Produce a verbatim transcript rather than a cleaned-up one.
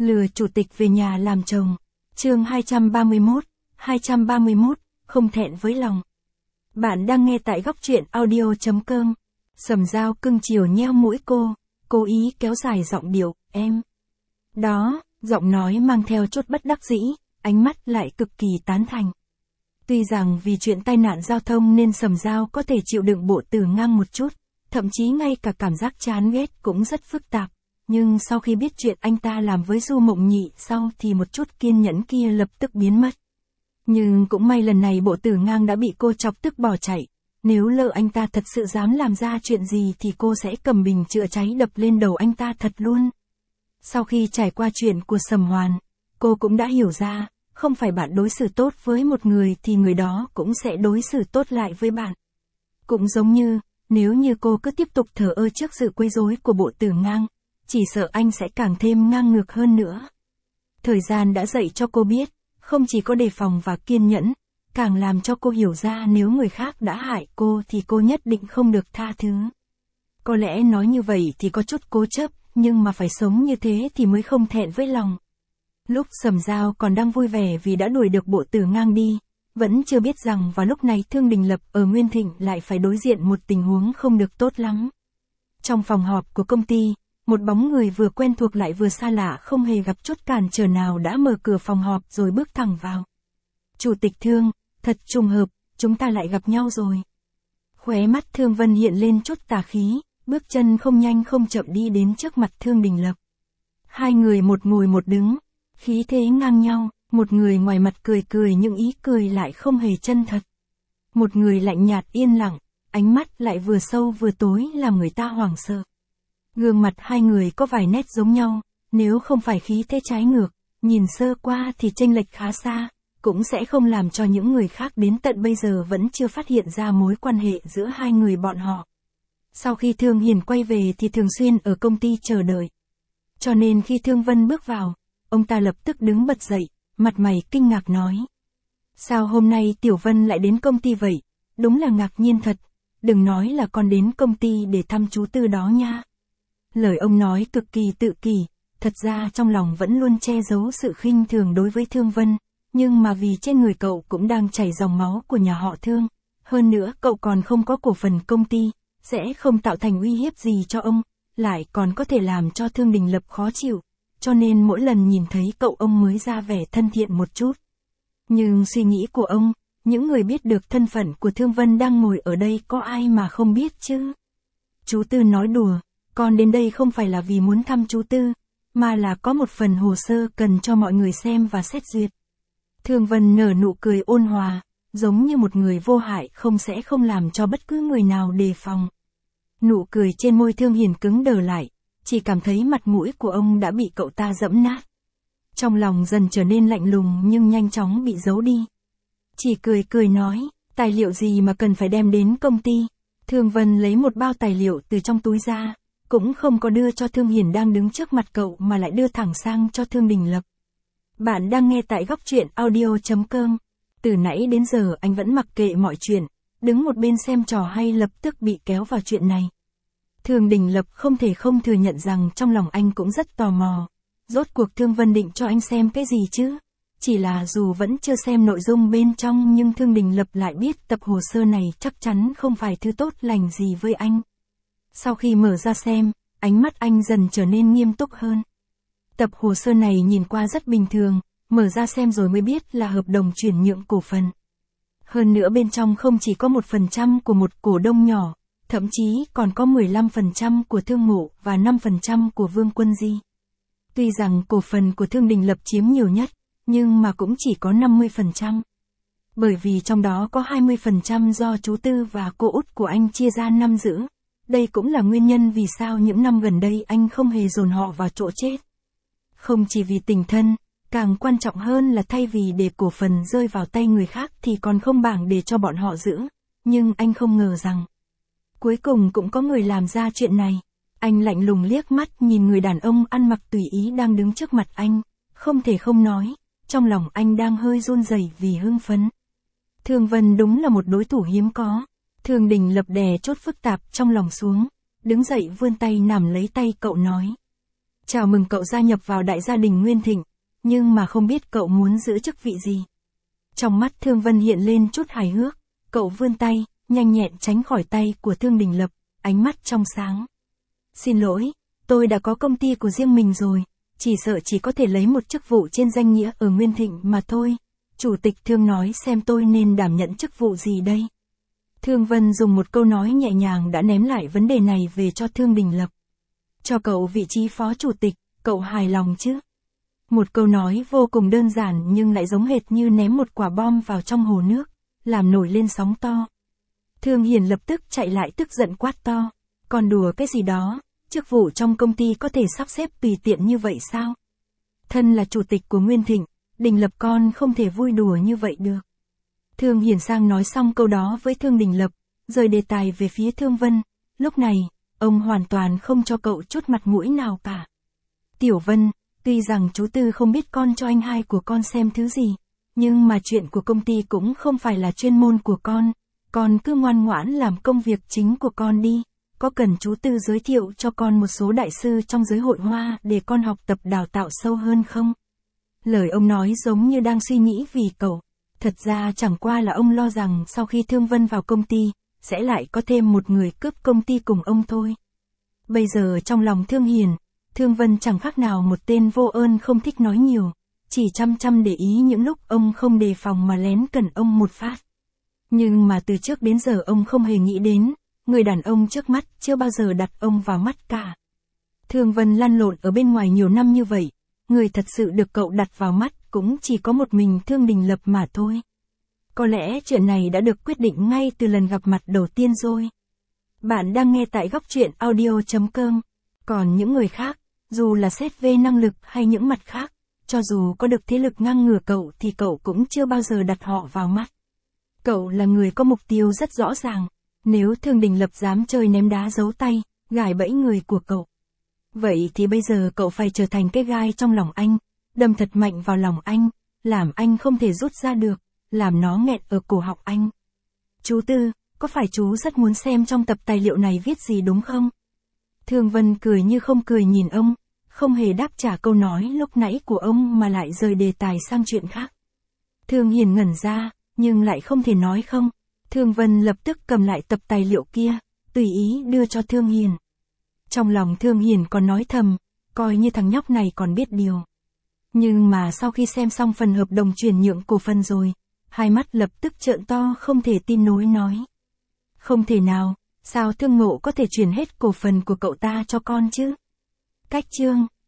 Lừa chủ tịch về nhà làm chồng. Chương hai trăm ba mươi mốt, hai trăm ba mươi mốt, không thẹn với lòng. Bạn đang nghe tại góc truyện audio chấm com. Sầm Dao cưng chiều nheo mũi cô, cố ý kéo dài giọng điệu, em. Đó, giọng nói mang theo chút bất đắc dĩ, ánh mắt lại cực kỳ tán thành. Tuy rằng vì chuyện tai nạn giao thông nên Sầm Dao có thể chịu đựng Bộ Tử Ngang một chút, thậm chí ngay cả cảm giác chán ghét cũng rất phức tạp. Nhưng sau khi biết chuyện anh ta làm với Du Mộng Nhị sau thì một chút kiên nhẫn kia lập tức biến mất. Nhưng cũng may lần này Bộ Tử Ngang đã bị cô chọc tức bỏ chạy. Nếu lỡ anh ta thật sự dám làm ra chuyện gì thì cô sẽ cầm bình chữa cháy đập lên đầu anh ta thật luôn. Sau khi trải qua chuyện của Sầm Hoàn, cô cũng đã hiểu ra, không phải bạn đối xử tốt với một người thì người đó cũng sẽ đối xử tốt lại với bạn. Cũng giống như, nếu như cô cứ tiếp tục thờ ơ trước sự quấy rối của Bộ Tử Ngang, chỉ sợ anh sẽ càng thêm ngang ngược hơn nữa. Thời gian đã dạy cho cô biết, không chỉ có đề phòng và kiên nhẫn, càng làm cho cô hiểu ra nếu người khác đã hại cô thì cô nhất định không được tha thứ. Có lẽ nói như vậy thì có chút cố chấp, nhưng mà phải sống như thế thì mới không thẹn với lòng. Lúc Sầm Dao còn đang vui vẻ vì đã đuổi được Bộ Tử Ngang đi, vẫn chưa biết rằng vào lúc này Thương Đình Lập ở Nguyên Thịnh lại phải đối diện một tình huống không được tốt lắm. Trong phòng họp của công ty, một bóng người vừa quen thuộc lại vừa xa lạ không hề gặp chút cản trở nào đã mở cửa phòng họp rồi bước thẳng vào. Chủ tịch Thương, thật trùng hợp, chúng ta lại gặp nhau rồi. Khóe mắt Thương Vân hiện lên chút tà khí, bước chân không nhanh không chậm đi đến trước mặt Thương Đình Lập. Hai người một ngồi một đứng, khí thế ngang nhau, một người ngoài mặt cười cười nhưng ý cười lại không hề chân thật. Một người lạnh nhạt yên lặng, ánh mắt lại vừa sâu vừa tối làm người ta hoảng sợ. Gương mặt hai người có vài nét giống nhau, nếu không phải khí thế trái ngược, nhìn sơ qua thì chênh lệch khá xa, cũng sẽ không làm cho những người khác đến tận bây giờ vẫn chưa phát hiện ra mối quan hệ giữa hai người bọn họ. Sau khi Thương Hiền quay về thì thường xuyên ở công ty chờ đợi. Cho nên khi Thương Vân bước vào, ông ta lập tức đứng bật dậy, mặt mày kinh ngạc nói. Sao hôm nay Tiểu Vân lại đến công ty vậy? Đúng là ngạc nhiên thật, đừng nói là con đến công ty để thăm chú Tư đó nha. Lời ông nói cực kỳ tự kỷ, thật ra trong lòng vẫn luôn che giấu sự khinh thường đối với Thương Vân, nhưng mà vì trên người cậu cũng đang chảy dòng máu của nhà họ Thương, hơn nữa cậu còn không có cổ phần công ty, sẽ không tạo thành uy hiếp gì cho ông, lại còn có thể làm cho Thương Đình Lập khó chịu, cho nên mỗi lần nhìn thấy cậu ông mới ra vẻ thân thiện một chút. Nhưng suy nghĩ của ông, những người biết được thân phận của Thương Vân đang ngồi ở đây có ai mà không biết chứ? Chú Tư nói đùa. Con đến đây không phải là vì muốn thăm chú Tư, mà là có một phần hồ sơ cần cho mọi người xem và xét duyệt. Thương Vân nở nụ cười ôn hòa, giống như một người vô hại không sẽ không làm cho bất cứ người nào đề phòng. Nụ cười trên môi Thương Hiền cứng đờ lại, chỉ cảm thấy mặt mũi của ông đã bị cậu ta dẫm nát. Trong lòng dần trở nên lạnh lùng nhưng nhanh chóng bị giấu đi. Chỉ cười cười nói, tài liệu gì mà cần phải đem đến công ty. Thương Vân lấy một bao tài liệu từ trong túi ra. Cũng không có đưa cho Thương Hiền đang đứng trước mặt cậu mà lại đưa thẳng sang cho Thương Đình Lập. Bạn đang nghe tại góc truyện audio chấm com. Từ nãy đến giờ anh vẫn mặc kệ mọi chuyện, đứng một bên xem trò hay lập tức bị kéo vào chuyện này. Thương Đình Lập không thể không thừa nhận rằng trong lòng anh cũng rất tò mò. Rốt cuộc Thương Vân định cho anh xem cái gì chứ? Chỉ là dù vẫn chưa xem nội dung bên trong nhưng Thương Đình Lập lại biết tập hồ sơ này chắc chắn không phải thứ tốt lành gì với anh. Sau khi mở ra xem, ánh mắt anh dần trở nên nghiêm túc hơn. Tập hồ sơ này nhìn qua rất bình thường, mở ra xem rồi mới biết là hợp đồng chuyển nhượng cổ phần. Hơn nữa bên trong không chỉ có một phần trăm của một cổ đông nhỏ, thậm chí còn có mười lăm phần trăm của Thương Mộ và năm phần trăm của Vương Quân Di. Tuy rằng cổ phần của Thương Đình Lập chiếm nhiều nhất, nhưng mà cũng chỉ có năm mươi phần trăm. Bởi vì trong đó có hai mươi phần trăm do chú Tư và cô út của anh chia ra nắm giữ. Đây cũng là nguyên nhân vì sao những năm gần đây anh không hề dồn họ vào chỗ chết. Không chỉ vì tình thân, càng quan trọng hơn là thay vì để cổ phần rơi vào tay người khác thì còn không bảng để cho bọn họ giữ. Nhưng anh không ngờ rằng, cuối cùng cũng có người làm ra chuyện này. Anh lạnh lùng liếc mắt nhìn người đàn ông ăn mặc tùy ý đang đứng trước mặt anh, không thể không nói, trong lòng anh đang hơi run rẩy vì hưng phấn. Thương Vân đúng là một đối thủ hiếm có. Thương Đình Lập đè chốt phức tạp trong lòng xuống, đứng dậy vươn tay nắm lấy tay cậu nói. Chào mừng cậu gia nhập vào đại gia đình Nguyên Thịnh, nhưng mà không biết cậu muốn giữ chức vị gì. Trong mắt Thương Vân hiện lên chút hài hước, cậu vươn tay, nhanh nhẹn tránh khỏi tay của Thương Đình Lập, ánh mắt trong sáng. Xin lỗi, tôi đã có công ty của riêng mình rồi, chỉ sợ chỉ có thể lấy một chức vụ trên danh nghĩa ở Nguyên Thịnh mà thôi. Chủ tịch Thương nói xem tôi nên đảm nhận chức vụ gì đây. Thương Vân dùng một câu nói nhẹ nhàng đã ném lại vấn đề này về cho Thương Đình Lập. Cho cậu vị trí phó chủ tịch, cậu hài lòng chứ? Một câu nói vô cùng đơn giản nhưng lại giống hệt như ném một quả bom vào trong hồ nước, làm nổi lên sóng to. Thương Hiền lập tức chạy lại tức giận quát to. Còn đùa cái gì đó, chức vụ trong công ty có thể sắp xếp tùy tiện như vậy sao? Thân là chủ tịch của Nguyên Thịnh, Đình Lập con không thể vui đùa như vậy được. Thương Hiền sang nói xong câu đó với Thương Đình Lập, rời đề tài về phía Thương Vân. Lúc này, ông hoàn toàn không cho cậu chút mặt mũi nào cả. Tiểu Vân, tuy rằng chú Tư không biết con cho anh hai của con xem thứ gì, nhưng mà chuyện của công ty cũng không phải là chuyên môn của con, con cứ ngoan ngoãn làm công việc chính của con đi. Có cần chú Tư giới thiệu cho con một số đại sư trong giới hội hoa để con học tập đào tạo sâu hơn không? Lời ông nói giống như đang suy nghĩ vì cậu. Thật ra chẳng qua là ông lo rằng sau khi Thương Vân vào công ty, sẽ lại có thêm một người cướp công ty cùng ông thôi. Bây giờ trong lòng Thương Hiền, Thương Vân chẳng khác nào một tên vô ơn không thích nói nhiều, chỉ chăm chăm để ý những lúc ông không đề phòng mà lén cần ông một phát. Nhưng mà từ trước đến giờ ông không hề nghĩ đến, người đàn ông trước mắt chưa bao giờ đặt ông vào mắt cả. Thương Vân lăn lộn ở bên ngoài nhiều năm như vậy, người thật sự được cậu đặt vào mắt cũng chỉ có một mình Thương Đình Lập mà thôi. Có lẽ chuyện này đã được quyết định ngay từ lần gặp mặt đầu tiên rồi. Bạn đang nghe tại góc truyện audio chấm com. Còn những người khác, dù là xét về năng lực hay những mặt khác, cho dù có được thế lực ngang ngửa cậu thì cậu cũng chưa bao giờ đặt họ vào mắt. Cậu là người có mục tiêu rất rõ ràng. Nếu Thương Đình Lập dám chơi ném đá giấu tay, gài bẫy người của cậu, vậy thì bây giờ cậu phải trở thành cái gai trong lòng anh, đâm thật mạnh vào lòng anh, làm anh không thể rút ra được, làm nó nghẹn ở cổ họng anh. Chú Tư, có phải chú rất muốn xem trong tập tài liệu này viết gì đúng không? Thương Vân cười như không cười nhìn ông, không hề đáp trả câu nói lúc nãy của ông mà lại rời đề tài sang chuyện khác. Thương Hiền ngẩn ra, nhưng lại không thể nói không. Thương Vân lập tức cầm lại tập tài liệu kia, tùy ý đưa cho Thương Hiền. Trong lòng Thương Hiền còn nói thầm, coi như thằng nhóc này còn biết điều. Nhưng mà sau khi xem xong phần hợp đồng chuyển nhượng cổ phần rồi, hai mắt lập tức trợn to không thể tin nổi nói. Không thể nào, sao Thương Ngộ có thể chuyển hết cổ phần của cậu ta cho con chứ? Cách chương